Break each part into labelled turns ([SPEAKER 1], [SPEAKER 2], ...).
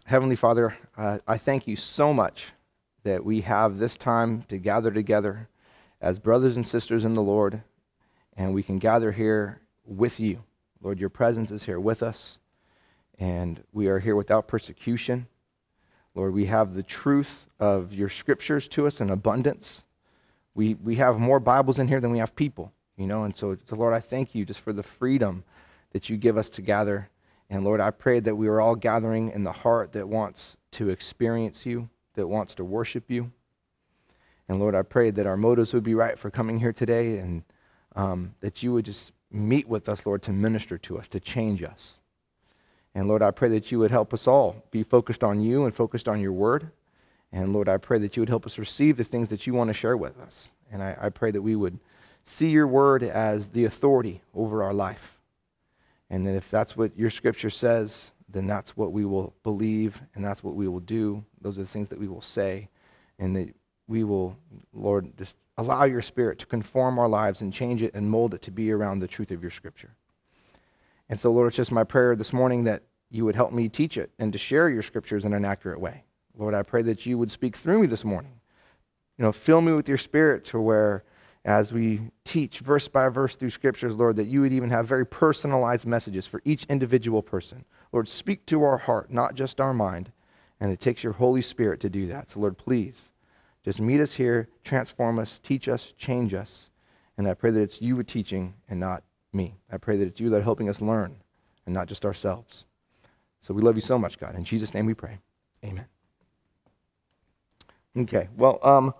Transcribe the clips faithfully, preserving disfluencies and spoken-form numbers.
[SPEAKER 1] Heavenly Father, uh, I thank you so much that we have this time to gather together as brothers and sisters in the Lord, and we can gather here with you. Lord, your presence is here with us, and we are here without persecution. Lord, we have the truth of your scriptures to us in abundance. We we have more Bibles in here than we have people, you know, and so, so Lord, I thank you just for the freedom that you give us to gather. And Lord, I pray that we are all gathering in the heart that wants to experience you, that wants to worship you. And Lord, I pray that our motives would be right for coming here today, and um, that you would just meet with us, Lord, to minister to us, to change us. And Lord, I pray that you would help us all be focused on you and focused on your word. And Lord, I pray that you would help us receive the things that you want to share with us. And I, I pray that we would see your word as the authority over our life. And that if that's what your scripture says, then that's what we will believe, and that's what we will do. Those are the things that we will say. And that we will, Lord, just allow your Spirit to conform our lives and change it and mold it to be around the truth of your scripture. And so, Lord, it's just my prayer this morning that you would help me teach it and to share your scriptures in an accurate way. Lord, I pray that you would speak through me this morning. You know, fill me with your Spirit to where, as we teach verse by verse through scriptures, Lord, that you would even have very personalized messages for each individual person. Lord, speak to our heart, not just our mind. And it takes your Holy Spirit to do that. So, Lord, please, just meet us here, transform us, teach us, change us. And I pray that it's you teaching and not me. I pray that it's you that are helping us learn and not just ourselves. So we love you so much, God. In Jesus' name we pray. Amen. Okay, well, um,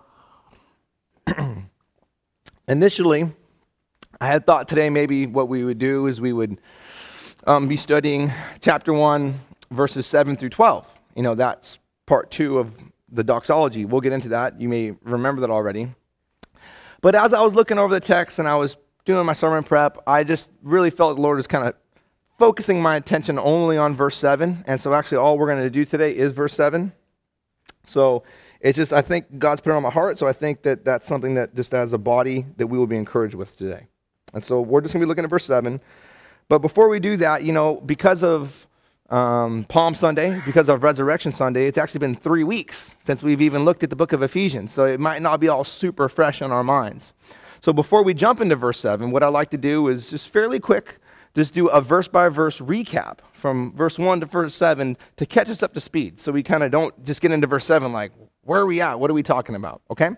[SPEAKER 1] initially, I had thought today maybe what we would do is we would um, be studying chapter one, verses seven through twelve. You know, that's part two of the doxology. We'll get into that. You may remember that already. But as I was looking over the text and I was doing my sermon prep, I just really felt the Lord was kind of focusing my attention only on verse seven. And so actually all we're going to do today is verse seven. So it's just, I think God's put it on my heart. So I think that that's something that just as a body that we will be encouraged with today. And so we're just going to be looking at verse seven. But before we do that, you know, because of um, Palm Sunday, because of Resurrection Sunday, it's actually been three weeks since we've even looked at the book of Ephesians. So it might not be all super fresh on our minds. So before we jump into verse seven, what I like to do is just fairly quick, just do a verse-by-verse recap from verse one to verse seven to catch us up to speed. So we kind of don't just get into verse seven like, where are we at? What are we talking about? Okay?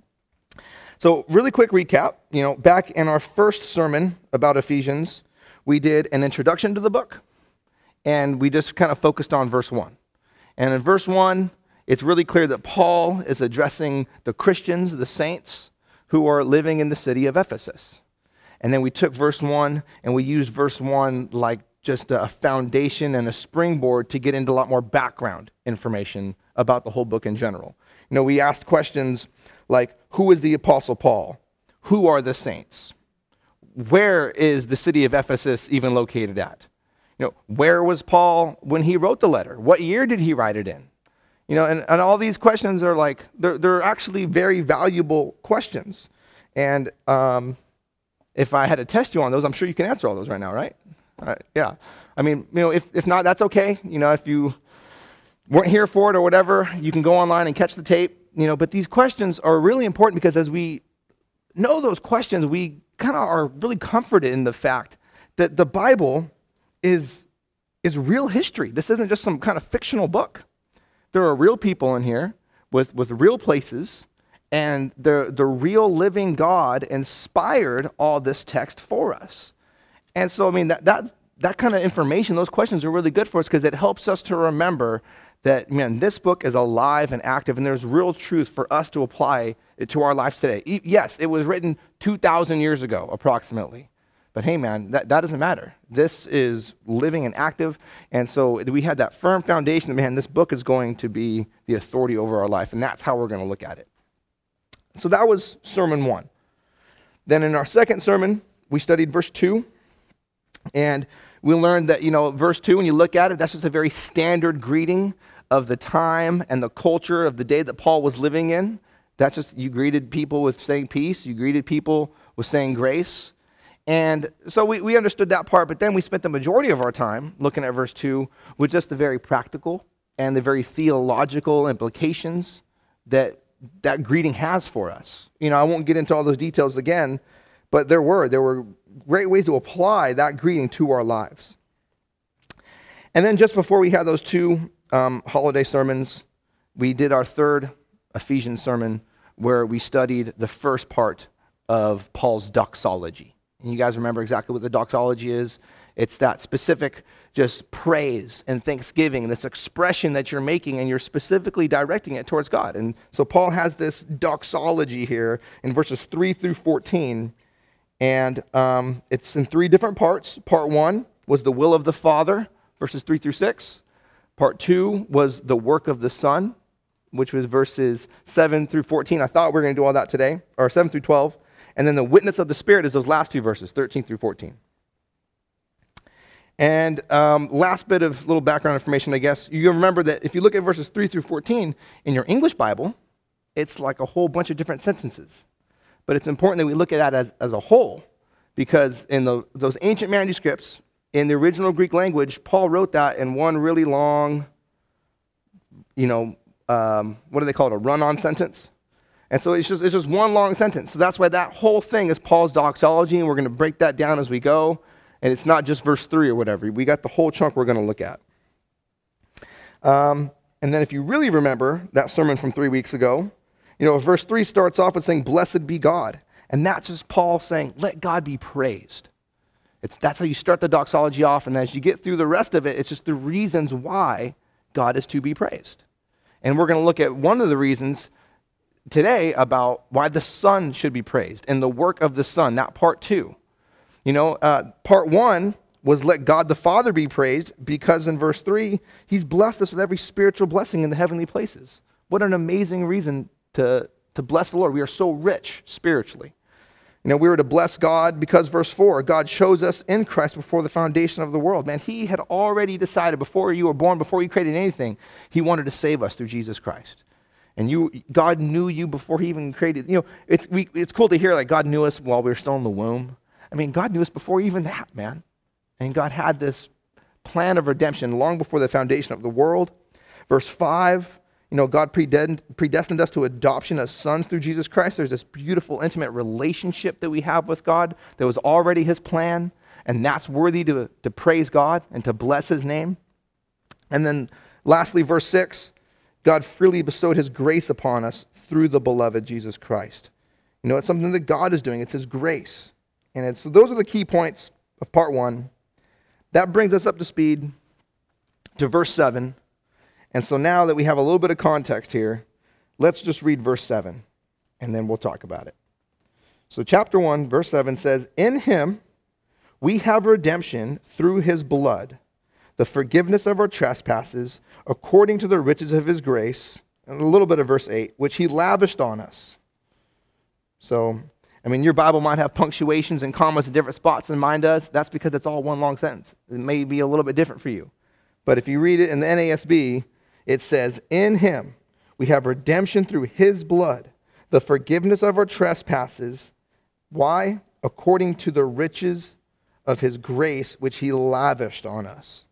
[SPEAKER 1] So really quick recap. You know, back in our first sermon about Ephesians, we did an introduction to the book, and we just kind of focused on verse one. And in verse one, it's really clear that Paul is addressing the Christians, the saints, who are living in the city of Ephesus. And then we took verse one, and we used verse one like just a foundation and a springboard to get into a lot more background information about the whole book in general. You know, we asked questions like, who is the Apostle Paul? Who are the saints? Where is the city of Ephesus even located at? You know, where was Paul when he wrote the letter? What year did he write it in? You know, and, and all these questions are like, they're, they're actually very valuable questions. And um, if I had to test you on those, I'm sure you can answer all those right now, right? Uh, yeah. I mean, you know, if, if not, that's okay. You know, if you weren't here for it or whatever, you can go online and catch the tape. You know, but these questions are really important because as we know those questions, we kind of are really comforted in the fact that the Bible is, is real history. This isn't just some kind of fictional book. There are real people in here with, with real places, and the, the real living God inspired all this text for us. And so, I mean, that, that, that kind of information, those questions are really good for us because it helps us to remember that, man, this book is alive and active, and there's real truth for us to apply it to our lives today. E- yes, it was written two thousand years ago, approximately. But hey, man, that, that doesn't matter. This is living and active, and so we had that firm foundation, man, this book is going to be the authority over our life, and that's how we're going to look at it. So that was sermon one. Then in our second sermon, we studied verse two, and we learned that, you know, verse two, when you look at it, that's just a very standard greeting of the time and the culture of the day that Paul was living in. That's just, you greeted people with saying peace, you greeted people with saying grace. And so we, we understood that part, but then we spent the majority of our time looking at verse two with just the very practical and the very theological implications that that greeting has for us. You know, I won't get into all those details again, but there were. There were great ways to apply that greeting to our lives. And then just before we had those two um, holiday sermons, we did our third Ephesians sermon where we studied the first part of Paul's doxology. And you guys remember exactly what the doxology is? It's that specific just praise and thanksgiving, this expression that you're making, and you're specifically directing it towards God. And so Paul has this doxology here in verses three through fourteen, and um, it's in three different parts. Part one was the will of the Father, verses three through six. Part two was the work of the Son, which was verses seven through fourteen. I thought we were going to do all that today, or seven through twelve. And then the witness of the Spirit is those last two verses, thirteen through fourteen. And um, last bit of little background information, I guess. You remember that if you look at verses three through fourteen, in your English Bible, it's like a whole bunch of different sentences. But it's important that we look at that as, as a whole, because in the, those ancient manuscripts, in the original Greek language, Paul wrote that in one really long, you know, um, what do they call it, a run-on sentence? And so it's just, it's just one long sentence. So that's why that whole thing is Paul's doxology, and we're going to break that down as we go. And it's not just verse three or whatever. We got the whole chunk we're going to look at. Um, and then if you really remember that sermon from three weeks ago, you know, verse three starts off with saying, "Blessed be God." And that's just Paul saying, let God be praised. It's, that's how you start the doxology off. And as you get through the rest of it, it's just the reasons why God is to be praised. And we're going to look at one of the reasons today about why the Son should be praised and the work of the Son, that part two. You know, uh, part one was let God the Father be praised, because in verse three, he's blessed us with every spiritual blessing in the heavenly places. What an amazing reason to, to bless the Lord. We are so rich spiritually. You know, we were to bless God because verse four, God chose us in Christ before the foundation of the world. Man, he had already decided before you were born, before you created anything, he wanted to save us through Jesus Christ. And you, God knew you before he even created, you know, it's, we, it's cool to hear like God knew us while we were still in the womb. I mean, God knew us before even that, man. And God had this plan of redemption long before the foundation of the world. Verse five, you know, God predestined us to adoption as sons through Jesus Christ. There's this beautiful, intimate relationship that we have with God that was already his plan, and that's worthy to, to praise God and to bless his name. And then lastly, verse six, God freely bestowed his grace upon us through the beloved Jesus Christ. You know, it's something that God is doing. It's his grace. And it's, so those are the key points of part one. That brings us up to speed to verse seven. And so now that we have a little bit of context here, let's just read verse seven, and then we'll talk about it. So chapter one, verse seven says, "In him we have redemption through his blood, the forgiveness of our trespasses, according to the riches of his grace," and a little bit of verse eight, "which he lavished on us." So, I mean, your Bible might have punctuations and commas in different spots than mine does. That's because it's all one long sentence. It may be a little bit different for you. But if you read it in the N A S B, it says, "In him we have redemption through his blood, the forgiveness of our trespasses." Why? "According to the riches of his grace, which he lavished on us."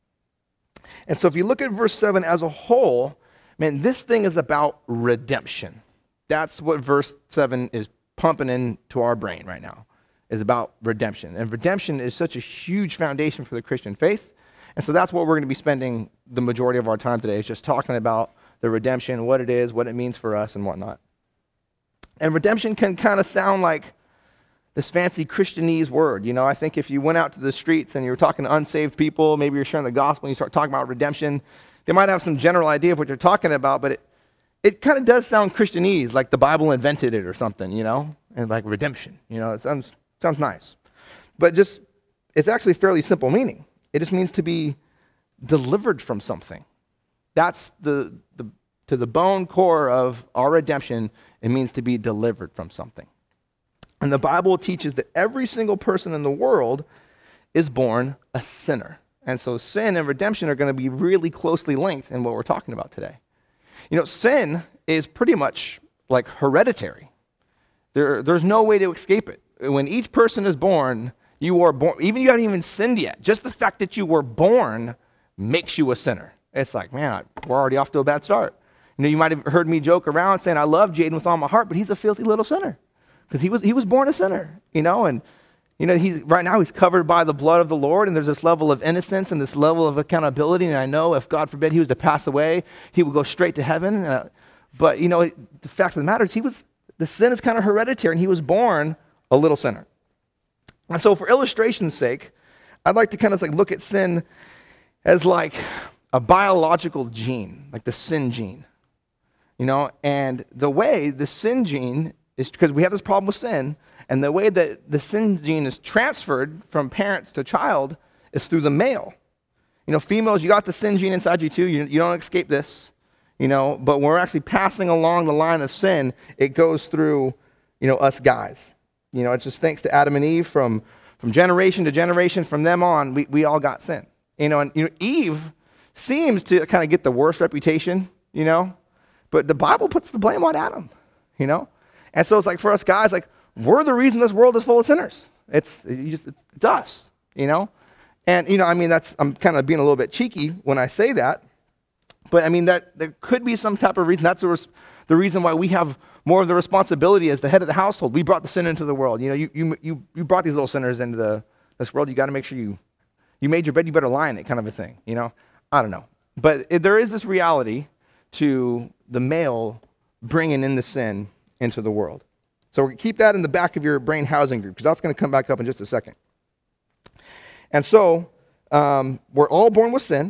[SPEAKER 1] And so if you look at verse seven as a whole, man, this thing is about redemption. That's what verse seven is pumping into our brain right now, is about redemption. And redemption is such a huge foundation for the Christian faith. And so that's what we're going to be spending the majority of our time today, is just talking about the redemption, what it is, what it means for us, and whatnot. And redemption can kind of sound like this fancy Christianese word. You know, I think if you went out to the streets and you were talking to unsaved people, maybe you're sharing the gospel and you start talking about redemption, they might have some general idea of what you're talking about, but it, it kind of does sound Christianese, like the Bible invented it or something, you know, and like redemption, you know, it sounds, sounds nice. But just, it's actually fairly simple meaning. It just means to be delivered from something. That's the, the to the bone core of our redemption. It means to be delivered from something. And the Bible teaches that every single person in the world is born a sinner. And so sin and redemption are going to be really closely linked in what we're talking about today. You know, sin is pretty much like hereditary. There, there's no way to escape it. When each person is born, you are born, even you haven't even sinned yet. Just the fact that you were born makes you a sinner. it's like, man, I, we're already off to a bad start. You know, you might have heard me joke around saying I love Jaden with all my heart, but he's a filthy little sinner because he was he was born a sinner, you know, and you know he's right now he's covered by the blood of the Lord, and there's this level of innocence and this level of accountability. And I know if God forbid he was to pass away, he would go straight to heaven. And, uh, but you know, the fact of the matter is, he was the sin is kind of hereditary, and he was born a little sinner. And so, for illustration's sake, I'd like to kind of like look at sin as like a biological gene, like the sin gene. You know, and the way the sin gene is, because we have this problem with sin, and the way that the sin gene is transferred from parents to child is through the male. You know, females, you got the sin gene inside you too. You, you don't escape this, you know, but when we're actually passing along the line of sin, it goes through, you know, us guys. You know, it's just thanks to Adam and Eve, from, from generation to generation, from them on, we, we all got sin. You know, and you know, Eve seems to kind of get the worst reputation, you know, but the Bible puts the blame on Adam, you know? And so it's like for us guys, like, we're the reason this world is full of sinners. It's, you just, it's, it's us, you know? And, you know, I mean, that's, I'm kind of being a little bit cheeky when I say that. But, I mean, that there could be some type of reason. That's the, res- the reason why we have more of the responsibility as the head of the household. We brought the sin into the world. You know, you you you, you brought these little sinners into the, this world. You got to make sure you, you made your bed, you better lie in it, kind of a thing, you know? I don't know. But it, there is this reality to the male bringing in the sin into the world. So keep that in the back of your brain housing group, because that's going to come back up in just a second. And so um, we're all born with sin,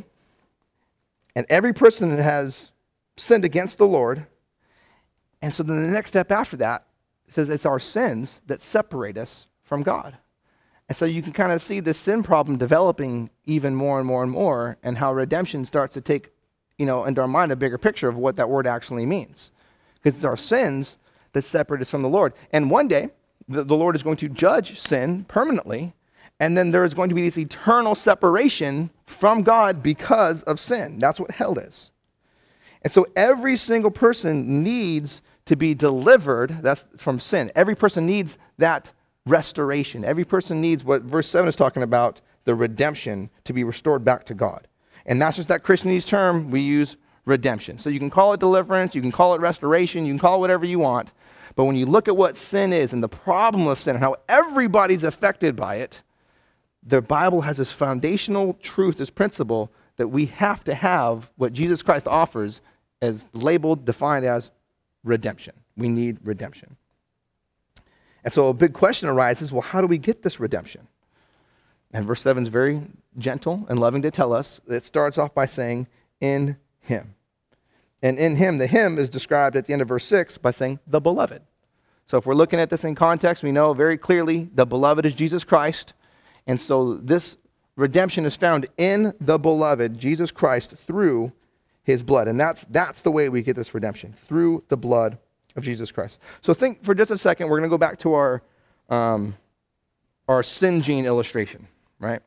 [SPEAKER 1] and every person has sinned against the Lord. And so then the next step after that says it's our sins that separate us from God. And so you can kind of see this sin problem developing even more and more and more, and how redemption starts to take, you know, into our mind a bigger picture of what that word actually means. Because it's our sins that separate us from the Lord. And one day, the, the Lord is going to judge sin permanently, and then there is going to be this eternal separation from God because of sin. That's what hell is. And so every single person needs to be delivered, that's from sin. Every person needs that restoration. Every person needs what verse seven is talking about, the redemption, to be restored back to God. And that's just that Christianese term we use, redemption. So you can call it deliverance, you can call it restoration, you can call it whatever you want. But when you look at what sin is and the problem of sin and how everybody's affected by it, the Bible has this foundational truth, this principle, that we have to have what Jesus Christ offers as labeled, defined as redemption. We need redemption. And so a big question arises, well, how do we get this redemption? And verse seven is very gentle and loving to tell us. It starts off by saying, in him. And in him, the him is described at the end of verse six by saying, the beloved. So if we're looking at this in context, we know very clearly the beloved is Jesus Christ. And so this redemption is found in the beloved, Jesus Christ, through his blood. And that's, that's the way we get this redemption, through the blood of Jesus Christ. So think for just a second, we're going to go back to our, um, our sin gene illustration, right?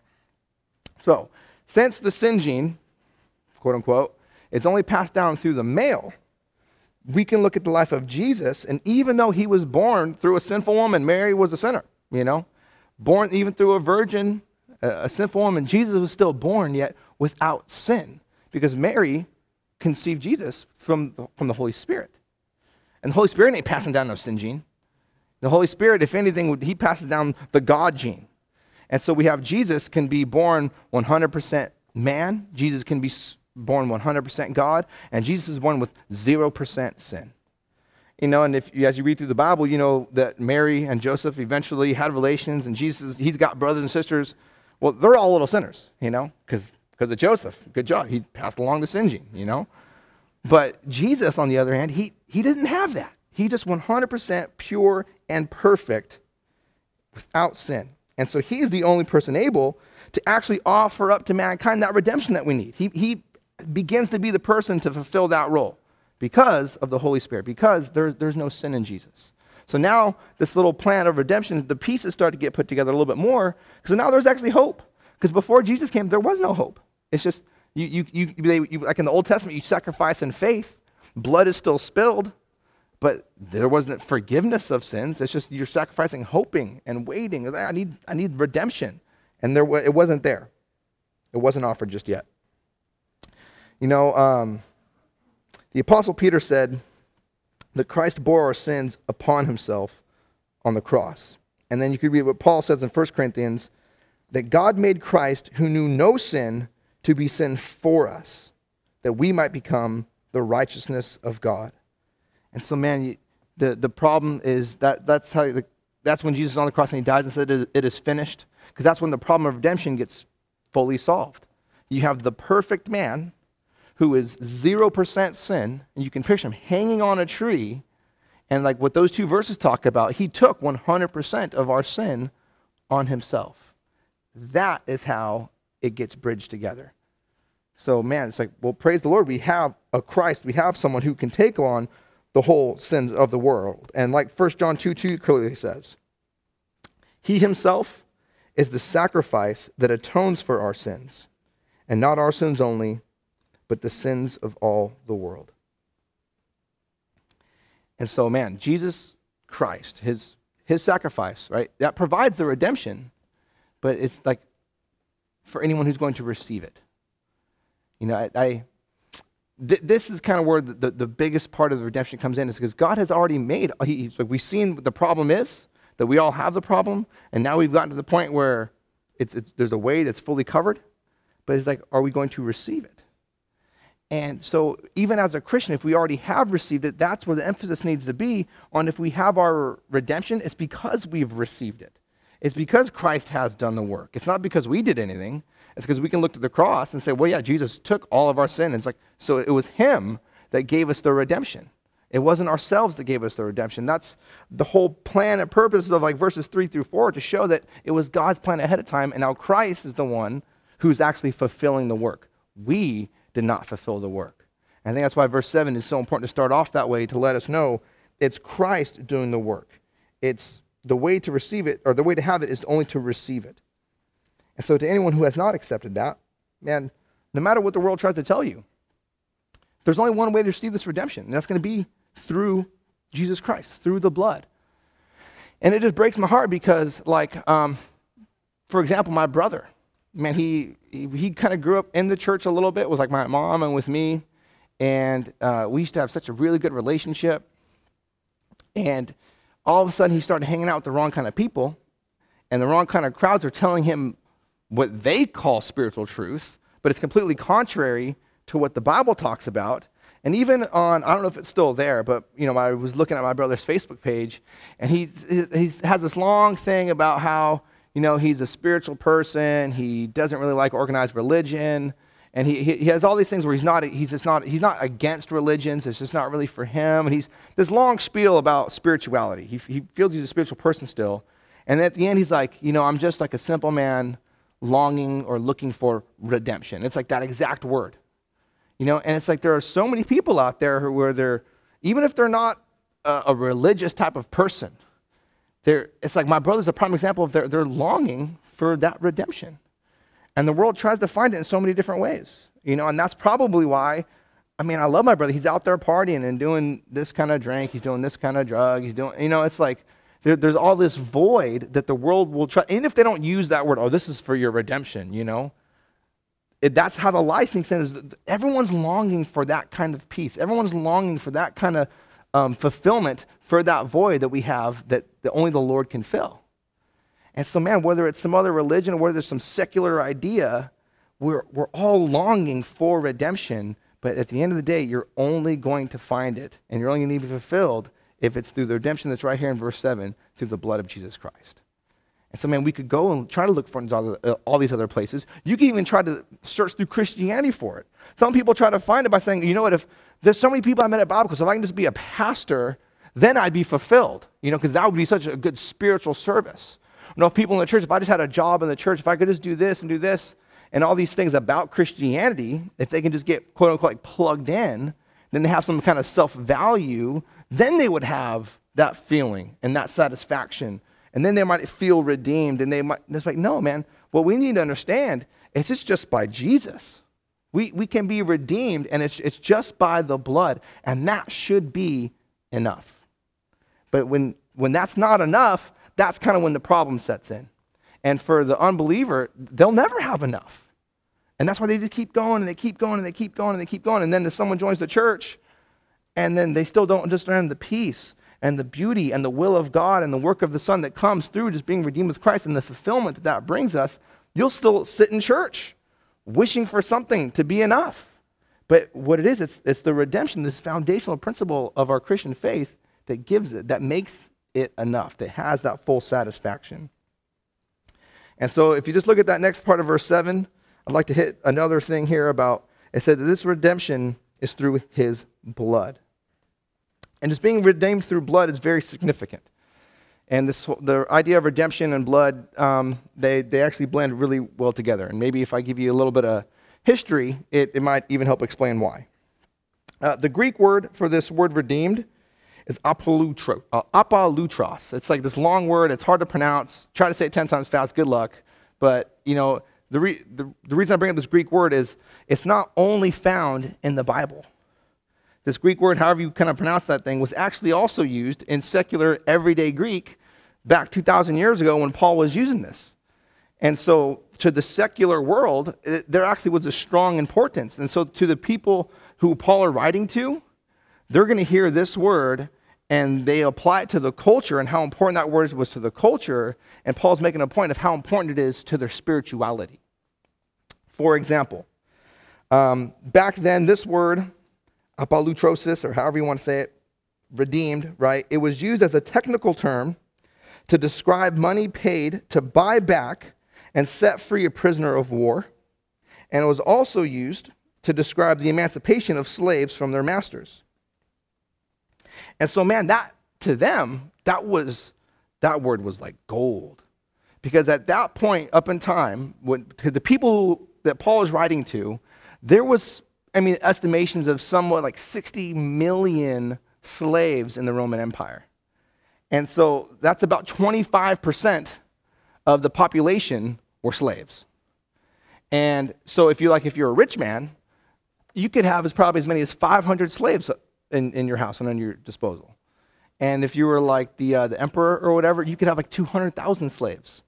[SPEAKER 1] So since the sin gene, quote unquote, it's only passed down through the male, we can look at the life of Jesus, and even though he was born through a sinful woman, Mary was a sinner, you know, born even through a virgin, a, a sinful woman, Jesus was still born yet without sin, because Mary conceived Jesus from the, from the Holy Spirit. And the Holy Spirit ain't passing down no sin gene. The Holy Spirit, if anything, he passes down the God gene. And so we have Jesus can be born one hundred percent man. Jesus can be born one hundred percent God. And Jesus is born with zero percent sin. You know, and if as you read through the Bible, you know that Mary and Joseph eventually had relations, and Jesus, he's got brothers and sisters. Well, they're all little sinners, you know, because because of Joseph. Good job. He passed along the sin gene, you know. But Jesus, on the other hand, he, he didn't have that. He just one hundred percent pure and perfect without sin. And so he's the only person able to actually offer up to mankind that redemption that we need. He, he begins to be the person to fulfill that role because of the Holy Spirit, because there, there's no sin in Jesus. So now this little plan of redemption, the pieces start to get put together a little bit more, because now there's actually hope. Because before Jesus came, there was no hope. It's just, you, you, you, they, you, like in the Old Testament, you sacrifice in faith. Blood is still spilled, but there wasn't forgiveness of sins. It's just you're sacrificing, hoping and waiting. I need, I need redemption. And there, it wasn't there. It wasn't offered just yet. You know, um, the Apostle Peter said that Christ bore our sins upon himself on the cross. And then you could read what Paul says in First Corinthians, that God made Christ, who knew no sin, to be sin for us, that we might become the righteousness of God. And so, man, you, the, the problem is that that's how the, that's when Jesus is on the cross and he dies and said, it is, it is finished, because that's when the problem of redemption gets fully solved. You have the perfect man who is zero percent sin, and you can picture him hanging on a tree, and like what those two verses talk about, he took one hundred percent of our sin on himself. That is how it gets bridged together. So, man, it's like, well, praise the Lord, we have a Christ, we have someone who can take on the whole sins of the world. And like First John two two clearly says, he himself is the sacrifice that atones for our sins, and not our sins only, but the sins of all the world. And so, man, Jesus Christ, his, his sacrifice, right, that provides the redemption, but it's like for anyone who's going to receive it. You know, I, I th- this is kind of where the, the, the biggest part of the redemption comes in, is because God has already made, he, he's like, we've seen what the problem is, that we all have the problem, and now we've gotten to the point where it's, it's there's a way that's fully covered, but it's like, are we going to receive it? And so even as a Christian, if we already have received it, that's where the emphasis needs to be on. If we have our redemption, it's because we've received it. It's because Christ has done the work. It's not because we did anything. It's because we can look to the cross and say, well, yeah, Jesus took all of our sin. And it's like, so it was him that gave us the redemption. It wasn't ourselves that gave us the redemption. That's the whole plan and purpose of like verses three through four, to show that it was God's plan ahead of time, and now Christ is the one who's actually fulfilling the work. We did not fulfill the work. And I think that's why verse seven is so important to start off that way, to let us know it's Christ doing the work. It's the way to receive it, or the way to have it, is only to receive it. And so to anyone who has not accepted that, man, no matter what the world tries to tell you, there's only one way to receive this redemption, and that's going to be through Jesus Christ, through the blood. And it just breaks my heart because, like, um, for example, my brother, man, he he, he kind of grew up in the church a little bit, was like my mom and with me, and uh, we used to have such a really good relationship. And all of a sudden, he started hanging out with the wrong kind of people, and the wrong kind of crowds are telling him what they call spiritual truth, but it's completely contrary to what the Bible talks about. And even on, I don't know if it's still there, but you know, I was looking at my brother's Facebook page, and he he has this long thing about how, you know, he's a spiritual person, he doesn't really like organized religion, and he he has all these things where he's not he's just not he's not against religions, it's just not really for him. And he's this long spiel about spirituality. He he feels he's a spiritual person still, and at the end he's like, you know, I'm just like a simple man longing or looking for redemption. It's like that exact word. You know, and it's like there are so many people out there who, where they're, even if they're not a, a religious type of person, they're, it's like my brother's a prime example of they're, they're longing for that redemption. And the world tries to find it in so many different ways, you know, and that's probably why, I mean, I love my brother. He's out there partying and doing this kind of drink. He's doing this kind of drug. He's doing, you know, it's like there, there's all this void that the world will try, even if they don't use that word, oh, this is for your redemption, you know. It, that's how the lie sneaks in, is everyone's longing for that kind of peace. Everyone's longing for that kind of um, fulfillment for that void that we have that, that only the Lord can fill. And so, man, whether it's some other religion or whether there's some secular idea, we're, we're all longing for redemption, but at the end of the day, you're only going to find it, and you're only going to be fulfilled if it's through the redemption that's right here in verse seven, through the blood of Jesus Christ. And so, man, we could go and try to look for it in all, the, uh, all these other places. You can even try to search through Christianity for it. Some people try to find it by saying, you know what, if there's so many people I met at Bible School, so if I can just be a pastor, then I'd be fulfilled, you know, because that would be such a good spiritual service. You know, if people in the church, if I just had a job in the church, if I could just do this and do this, and all these things about Christianity, if they can just get, quote unquote, like plugged in, then they have some kind of self-value, then they would have that feeling and that satisfaction. And then they might feel redeemed, and they might, it's like, no, man, what we need to understand is it's just by Jesus. We we can be redeemed, and it's it's just by the blood, and that should be enough. But when when that's not enough, that's kind of when the problem sets in. And for the unbeliever, they'll never have enough. And that's why they just keep going and they keep going and they keep going and they keep going. And then if someone joins the church and then they still don't understand the peace and the beauty and the will of God and the work of the Son that comes through just being redeemed with Christ and the fulfillment that that brings us, you'll still sit in church wishing for something to be enough. But what it is, it's, it's the redemption, this foundational principle of our Christian faith that gives it, that makes it enough, that has that full satisfaction. And so if you just look at that next part of verse seven, I'd like to hit another thing here about, it said that this redemption is through his blood. And just being redeemed through blood is very significant. And this, the idea of redemption and blood, um, they, they actually blend really well together. And maybe if I give you a little bit of history, it, it might even help explain why. Uh, the Greek word for this word redeemed is apolutro, uh, apolutros. It's like this long word. It's hard to pronounce. Try to say it ten times fast. Good luck. But, you know, the, re- the, the reason I bring up this Greek word is it's not only found in the Bible. This Greek word, however you kind of pronounce that thing, was actually also used in secular everyday Greek back two thousand years ago when Paul was using this. And so to the secular world, it, there actually was a strong importance. And so to the people who Paul are writing to, they're going to hear this word and they apply it to the culture and how important that word was to the culture. And Paul's making a point of how important it is to their spirituality. For example, um, back then, this word, apolutrosis, or however you want to say it, redeemed, right? It was used as a technical term to describe money paid to buy back and set free a prisoner of war. And it was also used to describe the emancipation of slaves from their masters. And so, man, that to them, that was that word was like gold. Because at that point up in time, when, to the people that Paul is writing to, there was, I mean, estimations of somewhat like sixty million slaves in the Roman Empire. And so that's about twenty-five percent of the population were slaves. And so if you like, if you're a rich man, you could have as probably as many as five hundred slaves in, in your house and on your disposal. And if you were like the uh, the emperor or whatever, you could have like two hundred thousand slaves.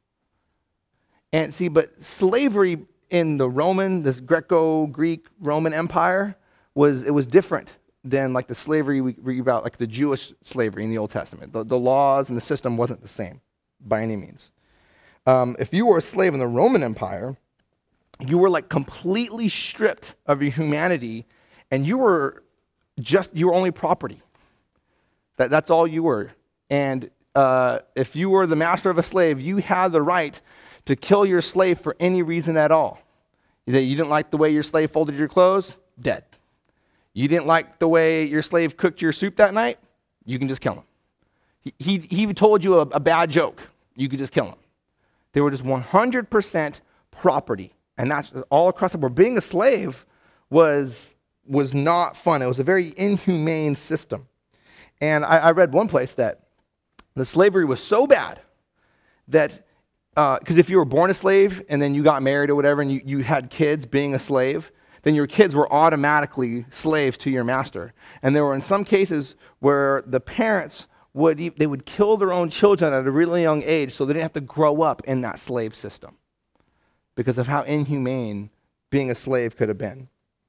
[SPEAKER 1] And see, but slavery in the Roman, this Greco-Greek Roman Empire, was it was different than like the slavery we read about, like the Jewish slavery in the Old Testament. The, the laws and the system wasn't the same by any means. Um, if you were a slave in the Roman Empire, you were like completely stripped of your humanity, and you were just, you were only property. That, that's all you were. And uh, if you were the master of a slave, you had the right to kill your slave for any reason at all. That you didn't like the way your slave folded your clothes, dead. You didn't like the way your slave cooked your soup that night, you can just kill him. He, he, he told you a, a bad joke, you could just kill him. They were just one hundred percent property. And that's all across the board. Being a slave was, was not fun. It was a very inhumane system. And I, I read one place that the slavery was so bad that, because uh, if you were born a slave and then you got married or whatever and you, you had kids being a slave, then your kids were automatically slaves to your master. And there were in some cases where the parents would, they would kill their own children at a really young age so they didn't have to grow up in that slave system because of how inhumane being a slave could have been.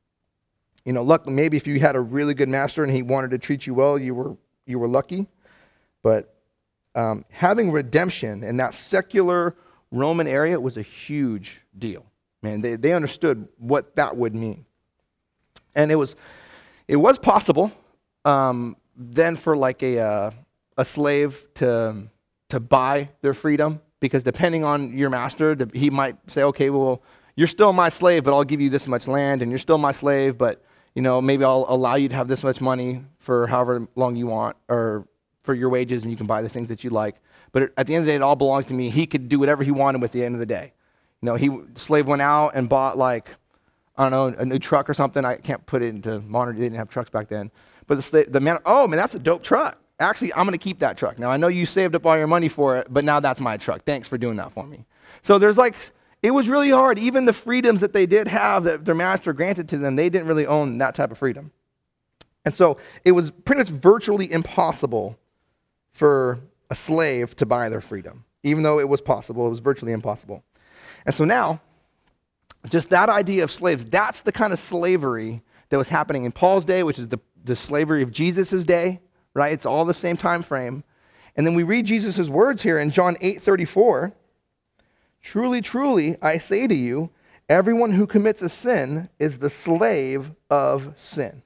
[SPEAKER 1] You know, luckily, maybe if you had a really good master and he wanted to treat you well, you were you were lucky. But um, having redemption in that secular Roman area was a huge deal. Man, they, they understood what that would mean. And it was it was possible um, then for like a uh, a slave to to buy their freedom, because depending on your master, he might say, okay, well, you're still my slave, but I'll give you this much land, and you're still my slave, but you know, maybe I'll allow you to have this much money for however long you want, or for your wages, and you can buy the things that you like. But at the end of the day, it all belongs to me. He could do whatever he wanted with at the end of the day. You know, he the slave went out and bought like, I don't know, a new truck or something. I can't put it into modern. They didn't have trucks back then. But the slave, the man, oh man, that's a dope truck. Actually, I'm going to keep that truck. Now I know you saved up all your money for it, but now that's my truck. Thanks for doing that for me. So there's like, it was really hard. Even the freedoms that they did have that their master granted to them, they didn't really own that type of freedom. And so it was pretty much virtually impossible for a slave to buy their freedom. Even though it was possible, it was virtually impossible. And so now, just that idea of slaves, that's the kind of slavery that was happening in Paul's day, which is the, the slavery of Jesus' day, right? It's all the same time frame. And then we read Jesus' words here in John eight thirty-four. Truly, truly, I say to you, everyone who commits a sin is the slave of sin.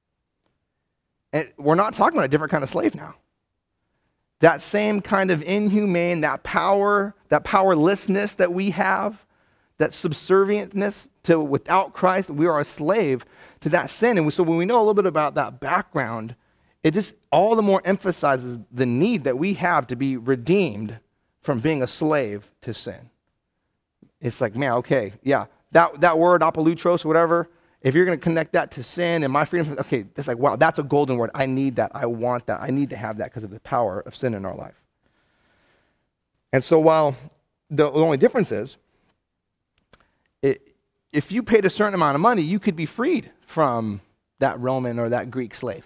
[SPEAKER 1] And we're not talking about a different kind of slave now. That same kind of inhumane, that power, that powerlessness that we have, that subservientness to without Christ, we are a slave to that sin. And so when we know a little bit about that background, it just all the more emphasizes the need that we have to be redeemed from being a slave to sin. It's like, man, okay, yeah, that, that word, apolutros, or whatever, if you're going to connect that to sin and my freedom, okay, it's like, wow, that's a golden word. I need that. I want that. I need to have that because of the power of sin in our life. And so while the, the only difference is, it, if you paid a certain amount of money, you could be freed from that Roman or that Greek slave.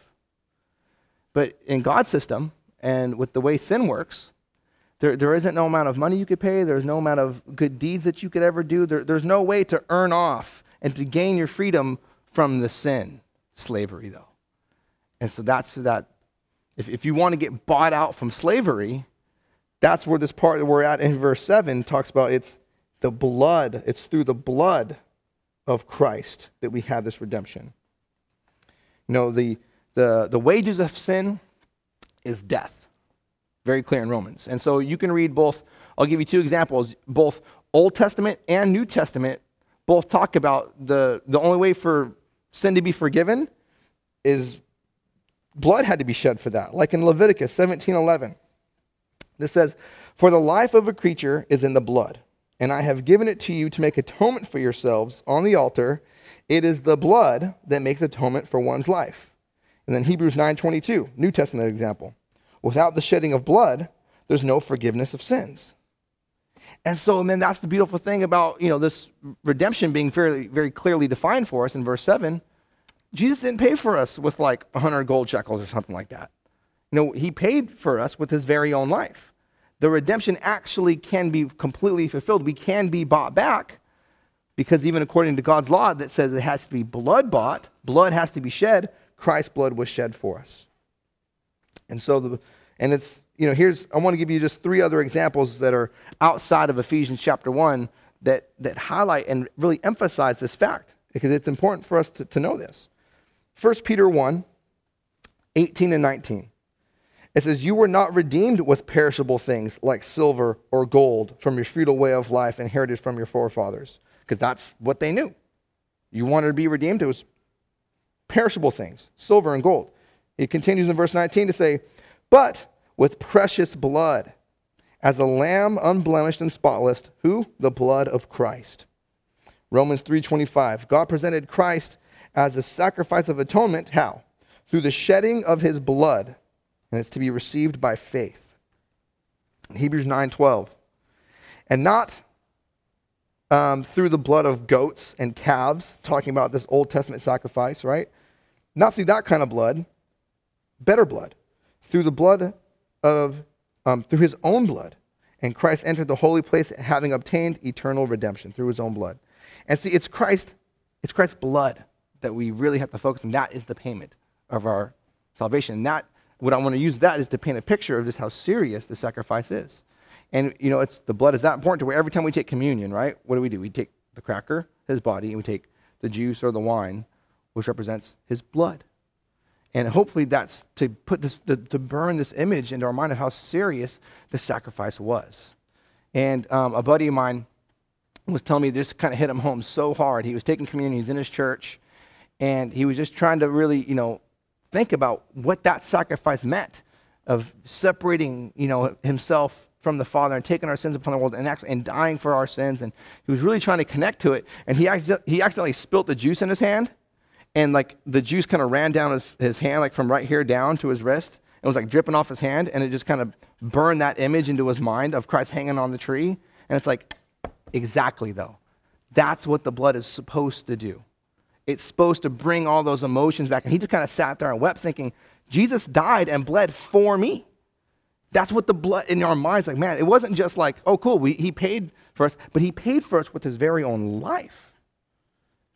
[SPEAKER 1] But in God's system, and with the way sin works, there, there isn't no amount of money you could pay. There's no amount of good deeds that you could ever do. There, there's no way to earn off and to gain your freedom from the sin slavery, though. And so that's that. If, if you want to get bought out from slavery, that's where this part that we're at in verse seven talks about. It's the blood. It's through the blood of Christ that we have this redemption. You know, the The, the wages of sin is death. Very clear in Romans. And so you can read both, I'll give you two examples, both Old Testament and New Testament both talk about the, the only way for sin to be forgiven is blood had to be shed for that. Like in Leviticus seventeen eleven. This says, for the life of a creature is in the blood, and I have given it to you to make atonement for yourselves on the altar. It is the blood that makes atonement for one's life. And then Hebrews nine twenty-two, New Testament example. Without the shedding of blood, there's no forgiveness of sins. And so, man, that's the beautiful thing about, you know, this redemption being very, very clearly defined for us in verse seven. Jesus didn't pay for us with like one hundred gold shekels or something like that. You know, he paid for us with his very own life. The redemption actually can be completely fulfilled. We can be bought back because even according to God's law that says it has to be blood bought, blood has to be shed, Christ's blood was shed for us. And so, the, and it's, you know, here's, I want to give you just three other examples that are outside of Ephesians chapter one that, that highlight and really emphasize this fact because it's important for us to, to know this. First Peter one, eighteen and nineteen. It says, you were not redeemed with perishable things like silver or gold from your feudal way of life inherited from your forefathers. Because that's what they knew. You wanted to be redeemed, it was perishable things, silver and gold. It continues in verse nineteen to say, but with precious blood, as a lamb unblemished and spotless, who? The blood of Christ. Romans three twenty-five, God presented Christ as a sacrifice of atonement, how? Through the shedding of his blood, and it's to be received by faith. Hebrews nine twelve, and not um, through the blood of goats and calves, talking about this Old Testament sacrifice, right? Not through that kind of blood, better blood, through the blood of, um, through his own blood. And Christ entered the holy place having obtained eternal redemption through his own blood. And see, it's Christ, it's Christ's blood that we really have to focus on. That is the payment of our salvation. And that, what I want to use that is to paint a picture of just how serious the sacrifice is. And, you know, it's the blood is that important to where every time we take communion, right? What do we do? We take the cracker, his body, and we take the juice or the wine, which represents his blood. And hopefully that's to put this, to, to burn this image into our mind of how serious the sacrifice was. And um, a buddy of mine was telling me this kind of hit him home so hard. He was taking communion, he was in his church, and he was just trying to really, you know, think about what that sacrifice meant of separating, you know, himself from the Father and taking our sins upon the world and actually and dying for our sins. And he was really trying to connect to it. And he he accidentally spilt the juice in his hand, and like the juice kind of ran down his, his hand, like from right here down to his wrist. It was like dripping off his hand, and it just kind of burned that image into his mind of Christ hanging on the tree. And it's like, exactly though. That's what the blood is supposed to do. It's supposed to bring all those emotions back. And he just kind of sat there and wept thinking, Jesus died and bled for me. That's what the blood in our minds, like, man, it wasn't just like, oh, cool, we, he paid for us, but he paid for us with his very own life.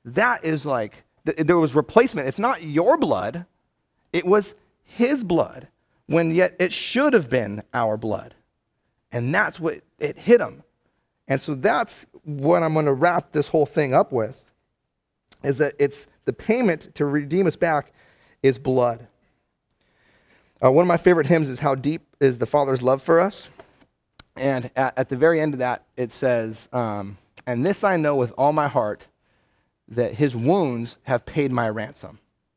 [SPEAKER 1] That is like, th- there was replacement. It's not your blood. It was his blood, when yet it should have been our blood. And that's what it hit him. And so that's what I'm going to wrap this whole thing up with, is that it's the payment to redeem us back is blood. Uh, one of my favorite hymns is How Deep is the Father's Love for Us. And at, at the very end of that, it says, um, and this I know with all my heart, that his wounds have paid my ransom.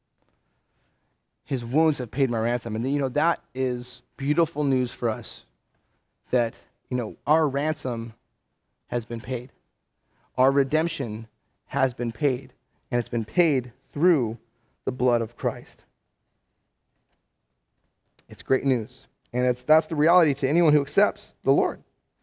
[SPEAKER 1] His wounds have paid my ransom. And, you know, that is beautiful news for us, that, you know, our ransom has been paid. Our redemption has been paid, and it's been paid through the blood of Christ. It's great news, and it's that's the reality to anyone who accepts the Lord.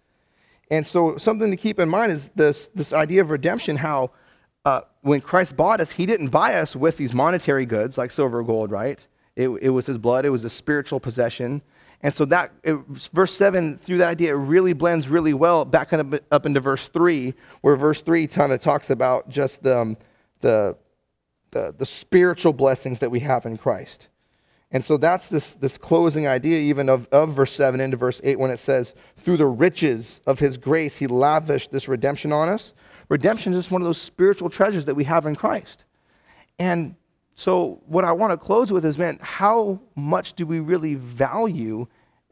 [SPEAKER 1] And so something to keep in mind is this, this idea of redemption, how uh, when Christ bought us, he didn't buy us with these monetary goods like silver or gold, right? It, it was his blood. It was a spiritual possession. And so that, it, verse seven, through that idea, it really blends really well back up, up into verse three, where verse three kind of talks about just the, um, the, the, the spiritual blessings that we have in Christ. And so that's this, this closing idea even of, of verse seven into verse eight, when it says, through the riches of his grace, he lavished this redemption on us. Redemption is just one of those spiritual treasures that we have in Christ. And so what I want to close with is, man, how much do we really value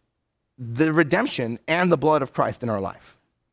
[SPEAKER 1] the redemption and the blood of Christ in our life?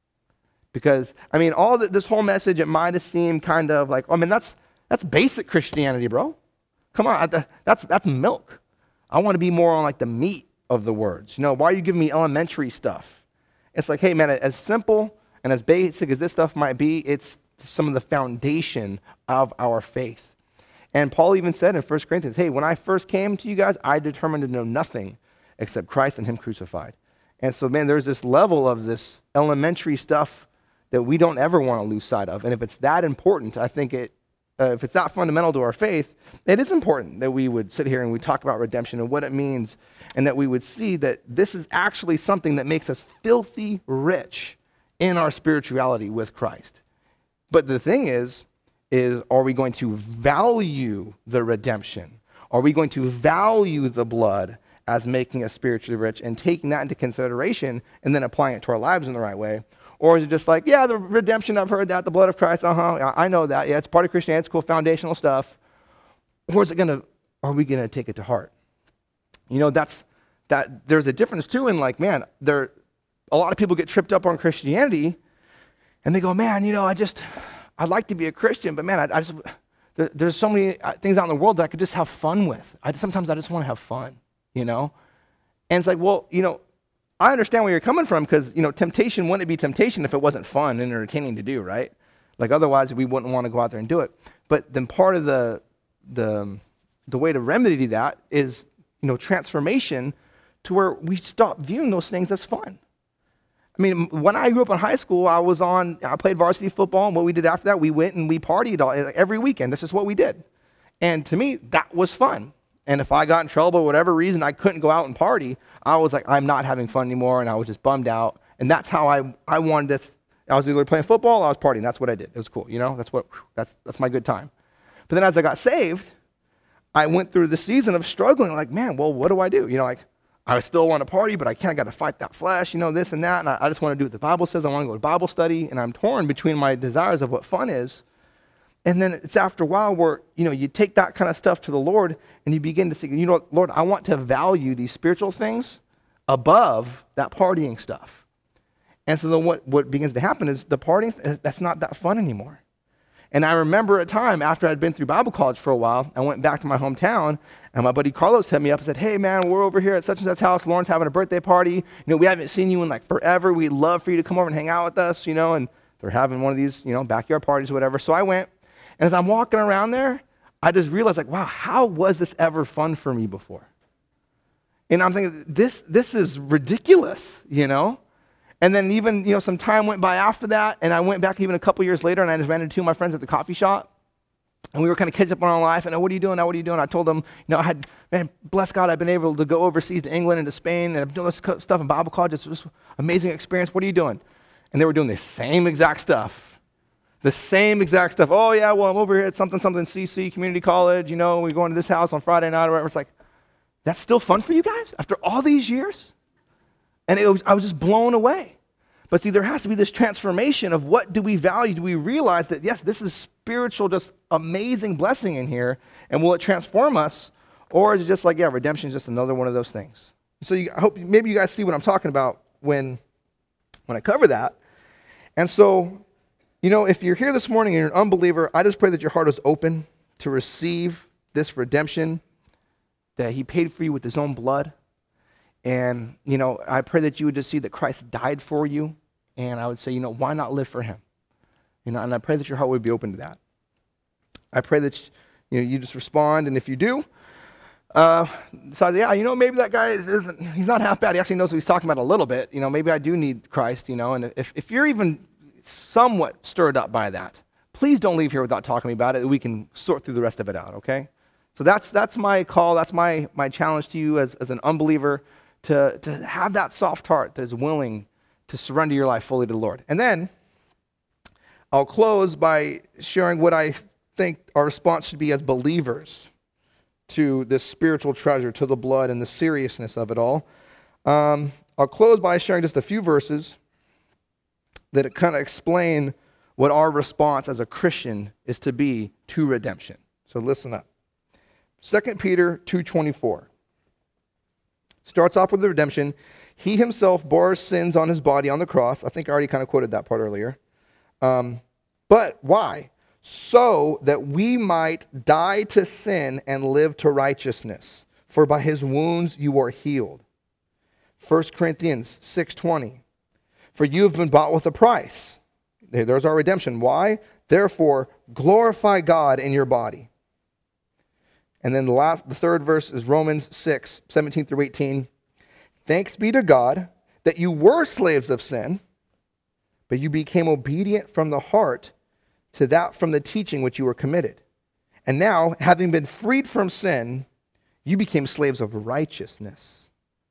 [SPEAKER 1] Because, I mean, all the, this whole message, it might have seemed kind of like, I mean, that's that's basic Christianity, bro. Come on, that's that's milk. I want to be more on like the meat of the words. You know, why are you giving me elementary stuff? It's like, hey, man, as simple and as basic as this stuff might be, it's some of the foundation of our faith. And Paul even said in First Corinthians, hey, when I first came to you guys, I determined to know nothing except Christ and him crucified. And so, man, there's this level of this elementary stuff that we don't ever want to lose sight of. And if it's that important, I think it, uh, if it's that fundamental to our faith, it is important that we would sit here and we talk about redemption and what it means, and that we would see that this is actually something that makes us filthy rich in our spirituality with Christ. But the thing is, is are we going to value the redemption? Are we going to value the blood as making us spiritually rich and taking that into consideration and then applying it to our lives in the right way? Or is it just like, yeah, the redemption, I've heard that, the blood of Christ, uh-huh, I know that, yeah, it's part of Christianity, it's cool, foundational stuff. Or is it gonna, are we gonna take it to heart? You know, that's, that, there's a difference too in like, man, there, a lot of people get tripped up on Christianity and they go, man, you know, I just, I'd like to be a Christian, but man, I, I just, there, there's so many things out in the world that I could just have fun with. I, sometimes I just wanna have fun, you know? And it's like, well, you know, I understand where you're coming from, because, you know, temptation wouldn't be temptation if it wasn't fun and entertaining to do, right? Like otherwise we wouldn't want to go out there and do it. But then part of the, the, the way to remedy that is, you know, transformation to where we stop viewing those things as fun. I mean, when I grew up in high school, I was on, I played varsity football, and what we did after that, we went and we partied all, every weekend. This is what we did. And to me, that was fun. And if I got in trouble for whatever reason, I couldn't go out and party, I was like, I'm not having fun anymore, and I was just bummed out. And that's how I, I wanted to, I was either playing football or I was partying. That's what I did. It was cool, you know? That's what, that's, that's my good time. But then as I got saved, I went through the season of struggling, like, man, well, what do I do? You know, like, I still want to party, but I kind of got to fight that flesh, you know, this and that, and I, I just want to do what the Bible says. I want to go to Bible study, and I'm torn between my desires of what fun is. And then it's after a while where, you know, you take that kind of stuff to the Lord and you begin to say, you know, Lord, I want to value these spiritual things above that partying stuff. And so then what, what begins to happen is the partying, that's not that fun anymore. And I remember a time after I'd been through Bible college for a while, I went back to my hometown, and my buddy Carlos hit me up and said, hey, man, we're over here at such and such house. Lauren's having a birthday party. You know, we haven't seen you in like forever. We'd love for you to come over and hang out with us, you know, and they're having one of these, you know, backyard parties or whatever. So I went. And as I'm walking around there, I just realized, like, wow, how was this ever fun for me before? And I'm thinking, this this is ridiculous, you know? And then even, you know, some time went by after that, and I went back even a couple years later, and I just ran into two of my friends at the coffee shop, and we were kind of catching up on our life, and, oh, what are you doing now, what are you doing? I told them, you know, I had, man, bless God, I've been able to go overseas to England and to Spain, and I've done this stuff in Bible college. It's just an amazing experience. What are you doing? And they were doing the same exact stuff. The same exact stuff. Oh, yeah, well, I'm over here at something, something, C C, community college. You know, we're going to this house on Friday night or whatever. It's like, that's still fun for you guys after all these years? And it was, I was just blown away. But see, there has to be this transformation of what do we value? Do we realize that, yes, this is spiritual, just amazing blessing in here, and will it transform us? Or is it just like, yeah, redemption is just another one of those things? So you, I hope maybe you guys see what I'm talking about when, when I cover that. And so, you know, if you're here this morning and you're an unbeliever, I just pray that your heart is open to receive this redemption that he paid for you with his own blood. And, you know, I pray that you would just see that Christ died for you. And I would say, you know, why not live for him? You know, and I pray that your heart would be open to that. I pray that, you know, you just respond. And if you do, uh, decide, yeah, you know, maybe that guy isn't, he's not half bad. He actually knows what he's talking about a little bit. You know, maybe I do need Christ, you know. And if, if you're even somewhat stirred up by that, please don't leave here without talking to me about it. We can sort through the rest of it out, okay? So that's that's my call. That's my, my challenge to you as, as an unbeliever. To, to have that soft heart that is willing to surrender your life fully to the Lord. And then I'll close by sharing what I think our response should be as believers to this spiritual treasure, to the blood and the seriousness of it all. Um, I'll close by sharing just a few verses that kind of explain what our response as a Christian is to be to redemption. So listen up. Second Peter two twenty-four. Starts off with the redemption. He himself bore our sins on his body on the cross. I think I already kind of quoted that part earlier. Um, but why? So that we might die to sin and live to righteousness. For by his wounds you are healed. First Corinthians six twenty. For you have been bought with a price. There's our redemption. Why? Therefore, glorify God in your body. And then the last, the third verse is Romans six, seventeen through eighteen. Thanks be to God that you were slaves of sin, but you became obedient from the heart to that from the teaching which you were committed. And now, having been freed from sin, you became slaves of righteousness.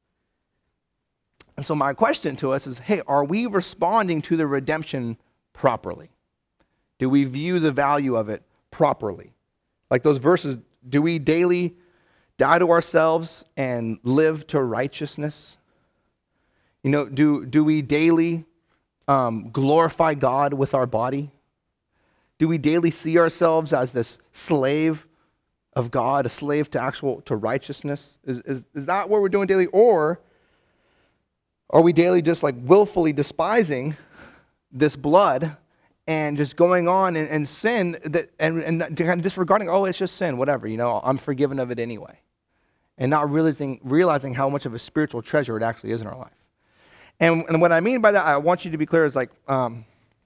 [SPEAKER 1] And so my question to us is, hey, are we responding to the redemption properly? Do we view the value of it properly? Like those verses, do we daily die to ourselves and live to righteousness? You know, do, do we daily um, glorify God with our body? Do we daily see ourselves as this slave of God, a slave to actual, to righteousness? Is, is, is that what we're doing daily? Or are we daily just like willfully despising this blood and just going on and, and sin that, and, and kind of disregarding, oh, it's just sin, whatever, you know, I'm forgiven of it anyway. And not realizing, realizing how much of a spiritual treasure it actually is in our life. And, and what I mean by that, I want you to be clear, is like, um,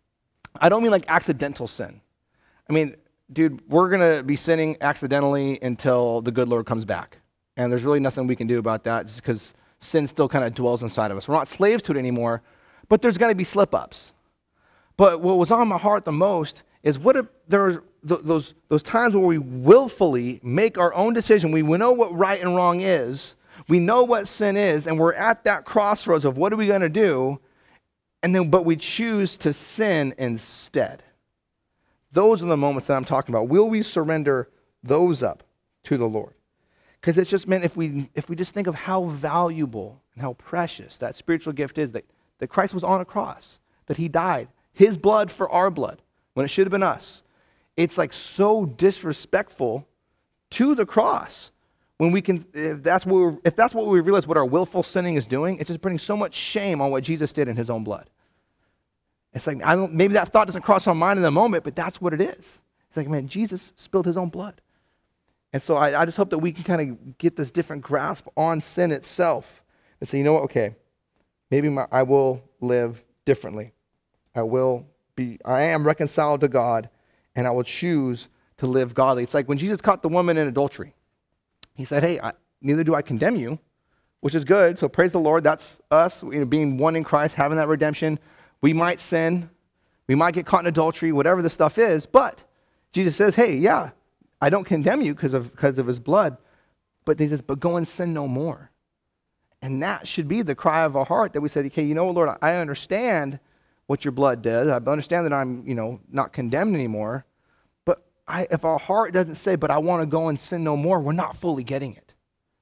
[SPEAKER 1] I don't mean like accidental sin. I mean, dude, we're going to be sinning accidentally until the good Lord comes back. And there's really nothing we can do about that just because sin still kind of dwells inside of us. We're not slaves to it anymore, but there's going to be slip-ups. But what was on my heart the most is what if there are th- those, those times where we willfully make our own decision. We know what right and wrong is. We know what sin is, and we're at that crossroads of what are we going to do, and then but we choose to sin instead. Those are the moments that I'm talking about. Will we surrender those up to the Lord? Because it's just meant if we if we just think of how valuable and how precious that spiritual gift is, that, that Christ was on a cross, that he died, his blood for our blood, when it should have been us. It's like so disrespectful to the cross when we can, if that's what we're, if that's what we realize what our willful sinning is doing, it's just putting so much shame on what Jesus did in his own blood. It's like, I don't, maybe that thought doesn't cross our mind in the moment, but that's what it is. It's like, man, Jesus spilled his own blood. And so I, I just hope that we can kind of get this different grasp on sin itself and say, you know what, okay, maybe my, I will live differently. I will be, I am reconciled to God, and I will choose to live godly. It's like when Jesus caught the woman in adultery. He said, hey, I, neither do I condemn you, which is good. So praise the Lord. That's us, you know, being one in Christ, having that redemption. We might sin. We might get caught in adultery, whatever the stuff is. But Jesus says, hey, yeah, I don't condemn you because of, because of his blood. But he says, but go and sin no more. And that should be the cry of our heart that we said, okay, you know what, Lord, I understand what your blood does. I understand that I'm, you know, not condemned anymore. But I, if our heart doesn't say, but I want to go and sin no more, we're not fully getting it.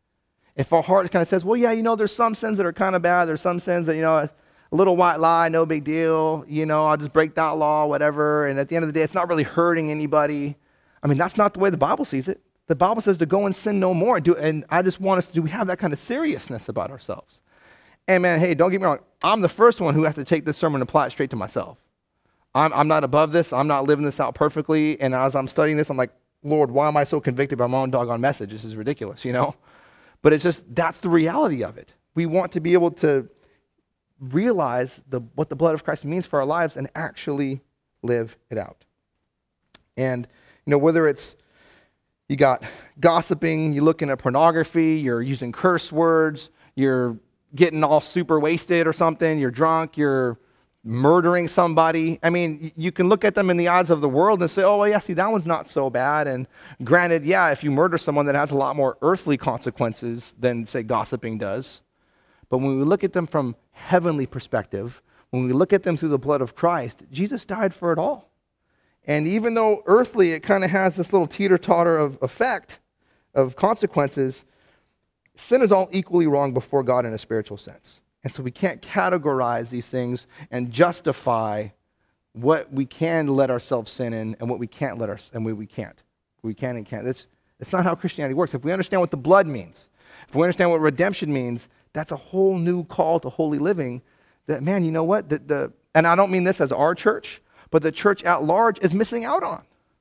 [SPEAKER 1] If our heart kind of says, well, yeah, you know, there's some sins that are kind of bad. There's some sins that, you know, a little white lie, no big deal. You know, I'll just break that law, whatever. And at the end of the day, it's not really hurting anybody. I mean, that's not the way the Bible sees it. The Bible says to go and sin no more. Do, and I just want us to, do we have that kind of seriousness about ourselves? And man, hey, don't get me wrong. I'm the first one who has to take this sermon and apply it straight to myself. I'm, I'm not above this. I'm not living this out perfectly. And as I'm studying this, I'm like, Lord, why am I so convicted by my own doggone message? This is ridiculous, you know? But it's just, that's the reality of it. We want to be able to realize the, what the blood of Christ means for our lives and actually live it out. And, you know, whether it's you got gossiping, you're looking at pornography, you're using curse words, you're getting all super wasted or something, you're drunk, you're murdering somebody. I mean, you can look at them in the eyes of the world and say, oh, well, yeah, see, that one's not so bad. And granted, yeah, if you murder someone, that has a lot more earthly consequences than, say, gossiping does. But when we look at them from heavenly perspective, when we look at them through the blood of Christ, Jesus died for it all. And even though earthly, it kind of has this little teeter-totter of effect, of consequences, sin is all equally wrong before God in a spiritual sense. And so we can't categorize these things and justify what we can let ourselves sin in and what we can't let our, and what we can't. We can and can't. That's, that's not how Christianity works. If we understand what the blood means, if we understand what redemption means, that's a whole new call to holy living that, man, you know what? The, the, and I don't mean this as our church, but the church at large is missing out on.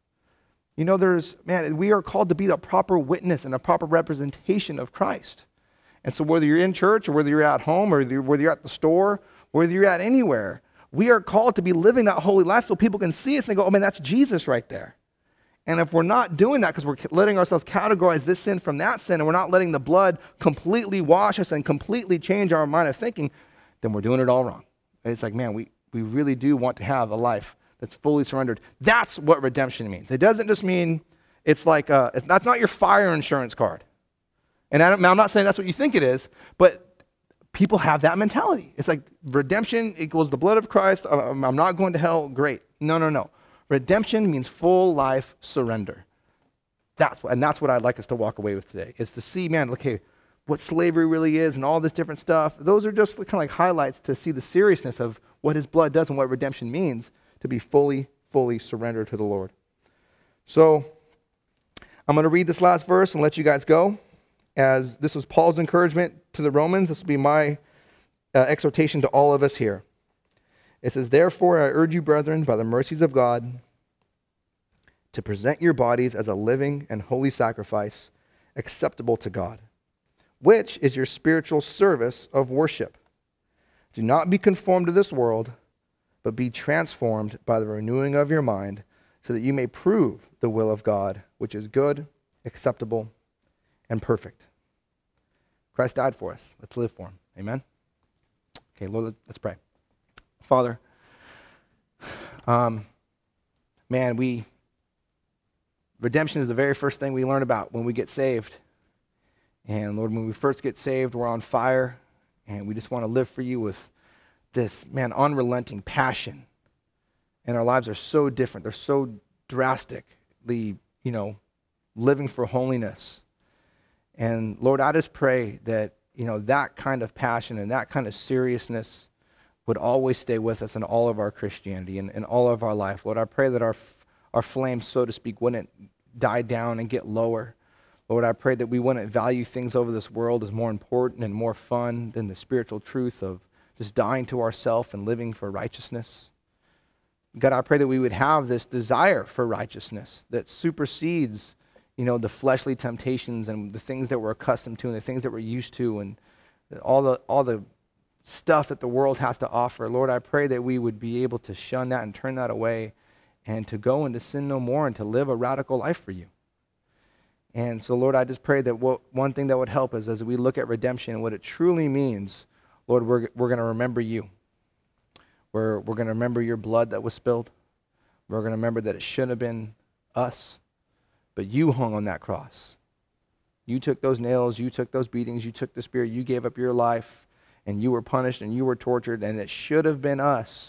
[SPEAKER 1] You know, there's, man, we are called to be the proper witness and a proper representation of Christ. And so whether you're in church or whether you're at home or whether you're at the store, whether you're at anywhere, we are called to be living that holy life so people can see us and they go, oh man, that's Jesus right there. And if we're not doing that because we're letting ourselves categorize this sin from that sin and we're not letting the blood completely wash us and completely change our mind of thinking, then we're doing it all wrong. It's like, man, we, we really do want to have a life that's fully surrendered. That's what redemption means. It doesn't just mean it's like, a, it's, that's not your fire insurance card. And I don't, I'm not saying that's what you think it is, but people have that mentality. It's like redemption equals the blood of Christ. I'm, I'm not going to hell. Great. No, no, no. Redemption means full life surrender. That's what, and that's what I'd like us to walk away with today, is to see, man, okay, what slavery really is and all this different stuff. Those are just kind of like highlights to see the seriousness of what his blood does and what redemption means to be fully, fully surrendered to the Lord. So I'm going to read this last verse and let you guys go. As this was Paul's encouragement to the Romans, this will be my uh, exhortation to all of us here. It says, therefore, I urge you, brethren, by the mercies of God, to present your bodies as a living and holy sacrifice, acceptable to God, which is your spiritual service of worship. Do not be conformed to this world, but be transformed by the renewing of your mind, so that you may prove the will of God, which is good, acceptable, and perfect. Christ died for us. Let's live for him. Amen? Okay, Lord, let's pray. Father, um, man, we, redemption is the very first thing we learn about when we get saved. And Lord, when we first get saved, we're on fire, and we just want to live for you with this, man, unrelenting passion. And our lives are so different. They're so drastically, you know, living for holiness. And Lord, I just pray that, you know, that kind of passion and that kind of seriousness would always stay with us in all of our Christianity and in all of our life. Lord, I pray that our our flames, so to speak, wouldn't die down and get lower. Lord, I pray that we wouldn't value things over this world as more important and more fun than the spiritual truth of just dying to ourselves and living for righteousness. God, I pray that we would have this desire for righteousness that supersedes, you know, the fleshly temptations and the things that we're accustomed to and the things that we're used to and all the all the stuff that the world has to offer. Lord, I pray that we would be able to shun that and turn that away and to go and to sin no more and to live a radical life for you. And so, Lord, I just pray that what, one thing that would help us as we look at redemption and what it truly means, Lord, we're, we're going to remember you. We're, we're going to remember your blood that was spilled. We're going to remember that it should have been us, but you hung on that cross. You took those nails, you took those beatings, you took the spear, you gave up your life, and you were punished and you were tortured, and it should have been us.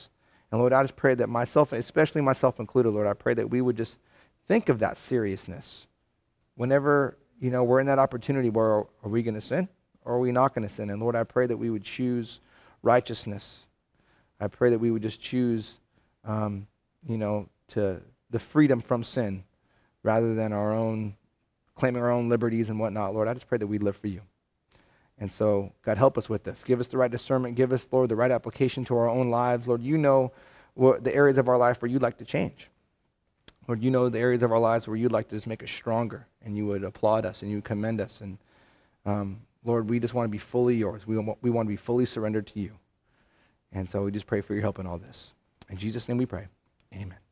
[SPEAKER 1] And Lord, I just pray that myself, especially myself included, Lord, I pray that we would just think of that seriousness. Whenever, you know, we're in that opportunity where are we going to sin or are we not going to sin? And Lord, I pray that we would choose righteousness. I pray that we would just choose, um, you know, to the freedom from sin rather than our own, claiming our own liberties and whatnot. Lord, I just pray that we live for you. And so, God, help us with this. Give us the right discernment. Give us, Lord, the right application to our own lives. Lord, you know what the areas of our life where you'd like to change. Lord, you know the areas of our lives where you'd like to just make us stronger, and you would applaud us and you would commend us. And um, Lord, we just want to be fully yours. We want, we want to be fully surrendered to you. And so we just pray for your help in all this. In Jesus' name we pray. Amen.